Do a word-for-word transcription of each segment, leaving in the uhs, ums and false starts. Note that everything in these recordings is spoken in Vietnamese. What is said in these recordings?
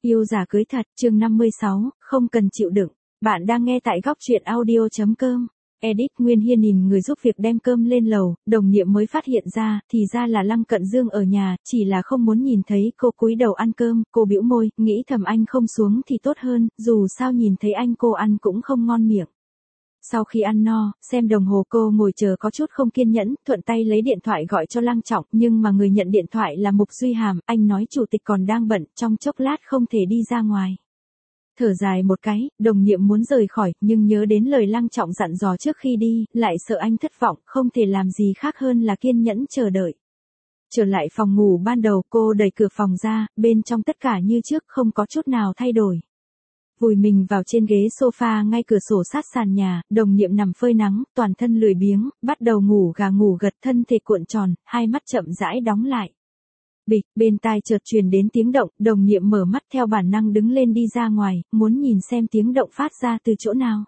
Yêu giả cưới thật, chương năm mươi sáu, không cần chịu đựng. Bạn đang nghe tại góc truyện audio.com. Edit Nguyên Hiên nhìn người giúp việc đem cơm lên lầu, đồng nhiệm mới phát hiện ra, thì ra là Lăng Cận Dương ở nhà, chỉ là không muốn nhìn thấy cô cúi đầu ăn cơm, cô bĩu môi, nghĩ thầm anh không xuống thì tốt hơn, dù sao nhìn thấy anh cô ăn cũng không ngon miệng. Sau khi ăn no, xem đồng hồ cô ngồi chờ có chút không kiên nhẫn, thuận tay lấy điện thoại gọi cho Lăng Trọng, nhưng mà người nhận điện thoại là Mục Duy Hàm, anh nói chủ tịch còn đang bận, trong chốc lát không thể đi ra ngoài. Thở dài một cái, đồng nhiệm muốn rời khỏi, nhưng nhớ đến lời Lăng Trọng dặn dò trước khi đi, lại sợ anh thất vọng, không thể làm gì khác hơn là kiên nhẫn chờ đợi. Trở lại phòng ngủ ban đầu, cô đẩy cửa phòng ra, bên trong tất cả như trước, không có chút nào thay đổi. Vùi mình vào trên ghế sofa ngay cửa sổ sát sàn nhà, đồng nhiệm nằm phơi nắng, toàn thân lười biếng, bắt đầu ngủ gà ngủ gật, thân thể cuộn tròn, hai mắt chậm rãi đóng lại. Bịch, bên tai chợt truyền đến tiếng động, đồng nhiệm mở mắt theo bản năng đứng lên đi ra ngoài, muốn nhìn xem tiếng động phát ra từ chỗ nào.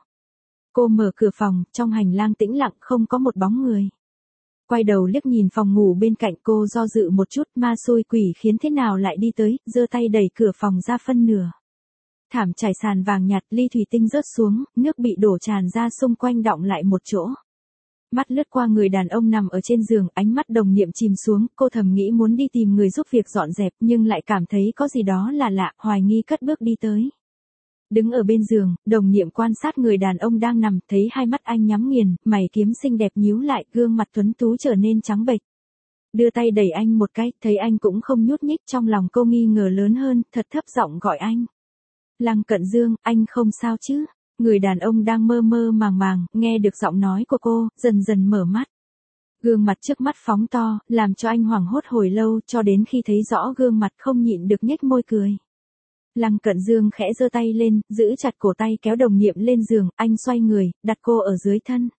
Cô mở cửa phòng, trong hành lang tĩnh lặng không có một bóng người. Quay đầu liếc nhìn phòng ngủ bên cạnh, cô do dự một chút, ma xui quỷ khiến thế nào lại đi tới, giơ tay đẩy cửa phòng ra phân nửa. Thảm trải sàn vàng nhạt, ly thủy tinh rớt xuống, nước bị đổ tràn ra xung quanh đọng lại một chỗ. Mắt lướt qua người đàn ông nằm ở trên giường, ánh mắt đồng nhiệm chìm xuống, cô thầm nghĩ muốn đi tìm người giúp việc dọn dẹp, nhưng lại cảm thấy có gì đó là lạ, hoài nghi cất bước đi tới. Đứng ở bên giường, đồng nhiệm quan sát người đàn ông đang nằm, thấy hai mắt anh nhắm nghiền, mày kiếm xinh đẹp nhíu lại, gương mặt tuấn tú trở nên trắng bệch. Đưa tay đẩy anh một cái, thấy anh cũng không nhúc nhích, trong lòng cô nghi ngờ lớn hơn, thật thấp giọng gọi anh. Lăng Cận Dương, anh không sao chứ? Người đàn ông đang mơ mơ màng màng, nghe được giọng nói của cô, dần dần mở mắt. Gương mặt trước mắt phóng to, làm cho anh hoảng hốt hồi lâu, cho đến khi thấy rõ gương mặt không nhịn được nhếch môi cười. Lăng Cận Dương khẽ giơ tay lên, giữ chặt cổ tay kéo đồng nhiệm lên giường, anh xoay người, đặt cô ở dưới thân.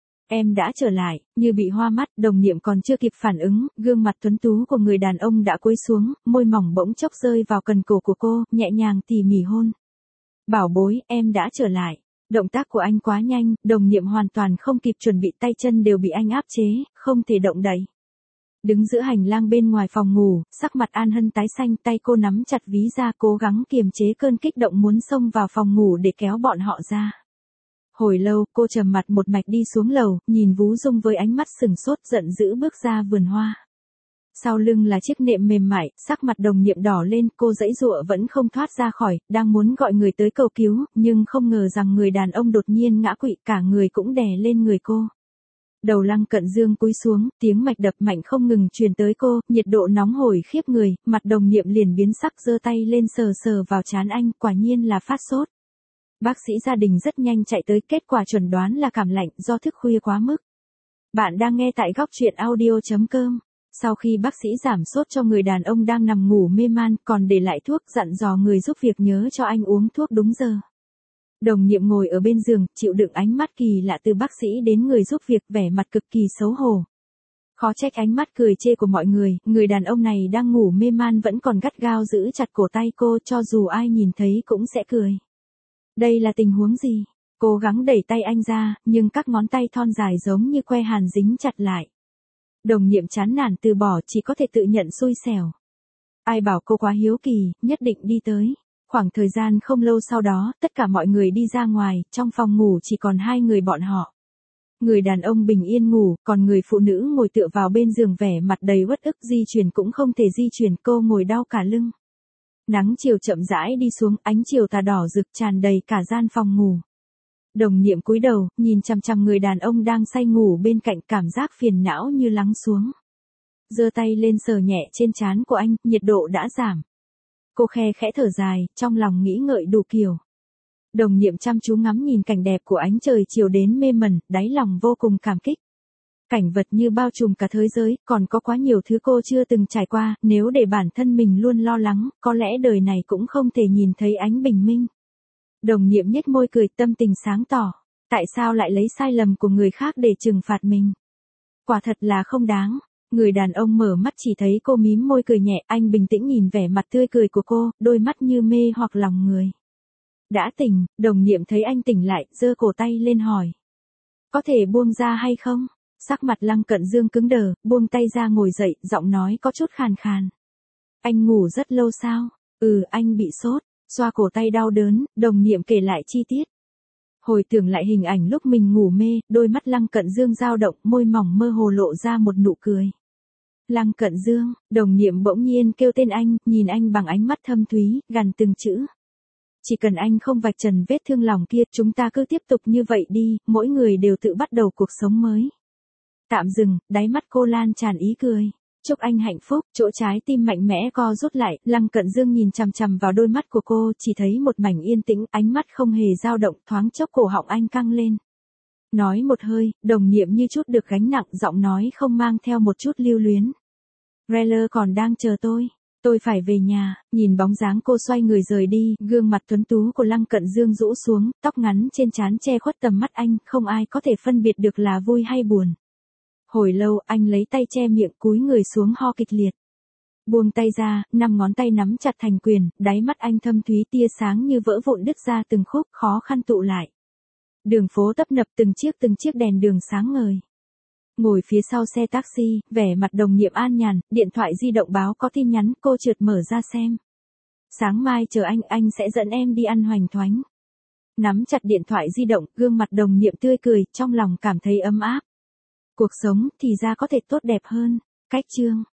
Em đã trở lại, như bị hoa mắt, đồng nhiệm còn chưa kịp phản ứng, gương mặt tuấn tú của người đàn ông đã cúi xuống, môi mỏng bỗng chốc rơi vào cần cổ của cô, nhẹ nhàng tỉ mỉ hôn. Bảo bối, em đã trở lại. Động tác của anh quá nhanh, đồng nhiệm hoàn toàn không kịp chuẩn bị, tay chân đều bị anh áp chế, không thể động đậy. Đứng giữa hành lang bên ngoài phòng ngủ, sắc mặt An Hân tái xanh, tay cô nắm chặt ví da, cố gắng kiềm chế cơn kích động muốn xông vào phòng ngủ để kéo bọn họ ra. Hồi lâu, cô trầm mặt một mạch đi xuống lầu, nhìn Vú Dung với ánh mắt sừng sốt, giận dữ bước ra vườn hoa. Sau lưng là chiếc nệm mềm mại, sắc mặt đồng nhiệm đỏ lên, cô giãy giụa vẫn không thoát ra khỏi, đang muốn gọi người tới cầu cứu, nhưng không ngờ rằng người đàn ông đột nhiên ngã quỵ, cả người cũng đè lên người cô. Đầu Lăng Cận Dương cúi xuống, tiếng mạch đập mạnh không ngừng truyền tới cô, nhiệt độ nóng hổi khiếp người, mặt đồng nhiệm liền biến sắc, giơ tay lên sờ sờ vào trán anh, quả nhiên là phát sốt. Bác sĩ gia đình rất nhanh chạy tới, kết quả chuẩn đoán là cảm lạnh do thức khuya quá mức. Bạn đang nghe tại góc truyện audio.com. Sau khi bác sĩ giảm sốt cho người đàn ông đang nằm ngủ mê man, còn để lại thuốc, dặn dò người giúp việc nhớ cho anh uống thuốc đúng giờ. Đồng nhiệm ngồi ở bên giường, chịu đựng ánh mắt kỳ lạ từ bác sĩ đến người giúp việc, vẻ mặt cực kỳ xấu hổ. Khó trách ánh mắt cười chê của mọi người, người đàn ông này đang ngủ mê man vẫn còn gắt gao giữ chặt cổ tay cô, cho dù ai nhìn thấy cũng sẽ cười. Đây là tình huống gì? Cố gắng đẩy tay anh ra, nhưng các ngón tay thon dài giống như que hàn dính chặt lại. Đồng nhiệm chán nản từ bỏ, chỉ có thể tự nhận xui xẻo. Ai bảo cô quá hiếu kỳ, nhất định đi tới. Khoảng thời gian không lâu sau đó, tất cả mọi người đi ra ngoài, trong phòng ngủ chỉ còn hai người bọn họ. Người đàn ông bình yên ngủ, còn người phụ nữ ngồi tựa vào bên giường vẻ mặt đầy uất ức, di chuyển cũng không thể di chuyển, cô ngồi đau cả lưng. Nắng chiều chậm rãi đi xuống, ánh chiều tà đỏ rực tràn đầy cả gian phòng ngủ. Đồng nhiệm cúi đầu, nhìn chằm chằm người đàn ông đang say ngủ bên cạnh, cảm giác phiền não như lắng xuống. Giơ tay lên sờ nhẹ trên trán của anh, nhiệt độ đã giảm. Cô khe khẽ thở dài, trong lòng nghĩ ngợi đủ kiểu. Đồng nhiệm chăm chú ngắm nhìn cảnh đẹp của ánh trời chiều đến mê mẩn, đáy lòng vô cùng cảm kích. Cảnh vật như bao trùm cả thế giới, còn có quá nhiều thứ cô chưa từng trải qua, nếu để bản thân mình luôn lo lắng, có lẽ đời này cũng không thể nhìn thấy ánh bình minh. Đồng nhiệm nhếch môi cười, tâm tình sáng tỏ. Tại sao lại lấy sai lầm của người khác để trừng phạt mình? Quả thật là không đáng. Người đàn ông mở mắt chỉ thấy cô mím môi cười nhẹ, anh bình tĩnh nhìn vẻ mặt tươi cười của cô, đôi mắt như mê hoặc lòng người. Đã tỉnh, đồng nhiệm thấy anh tỉnh lại, giơ cổ tay lên hỏi. Có thể buông ra hay không? Sắc mặt Lăng Cận Dương cứng đờ, buông tay ra ngồi dậy, giọng nói có chút khàn khàn. Anh ngủ rất lâu sao? Ừ, anh bị sốt. Xoa cổ tay đau đớn, đồng niệm kể lại chi tiết. Hồi tưởng lại hình ảnh lúc mình ngủ mê, đôi mắt Lăng Cận Dương dao động, môi mỏng mơ hồ lộ ra một nụ cười. Lăng Cận Dương, đồng niệm bỗng nhiên kêu tên anh, nhìn anh bằng ánh mắt thâm thúy, gằn từng chữ. Chỉ cần anh không vạch trần vết thương lòng kia, chúng ta cứ tiếp tục như vậy đi, mỗi người đều tự bắt đầu cuộc sống mới. Tạm dừng, đáy mắt cô lan tràn ý cười. Chúc anh hạnh phúc, chỗ trái tim mạnh mẽ co rút lại, Lăng Cận Dương nhìn chằm chằm vào đôi mắt của cô, chỉ thấy một mảnh yên tĩnh, ánh mắt không hề dao động, thoáng chốc cổ họng anh căng lên. Nói một hơi, đồng niệm như chút được gánh nặng, giọng nói không mang theo một chút lưu luyến. Reller còn đang chờ tôi. Tôi phải về nhà. Nhìn bóng dáng cô xoay người rời đi, gương mặt tuấn tú của Lăng Cận Dương rũ xuống, tóc ngắn trên trán che khuất tầm mắt anh, không ai có thể phân biệt được là vui hay buồn. Hồi lâu anh lấy tay che miệng, cúi người xuống ho kịch liệt. Buông tay ra, năm ngón tay nắm chặt thành quyền, đáy mắt anh thâm thúy, tia sáng như vỡ vụn đứt ra từng khúc, khó khăn tụ lại. Đường phố tấp nập, từng chiếc từng chiếc đèn đường sáng ngời. Ngồi phía sau xe taxi, vẻ mặt đồng niệm an nhàn, điện thoại di động báo có tin nhắn, cô trượt mở ra xem. Sáng mai chờ anh, anh sẽ dẫn em đi ăn hoành thoánh. Nắm chặt điện thoại di động, gương mặt đồng niệm tươi cười, trong lòng cảm thấy ấm áp. Cuộc sống thì ra có thể tốt đẹp hơn. Cách chương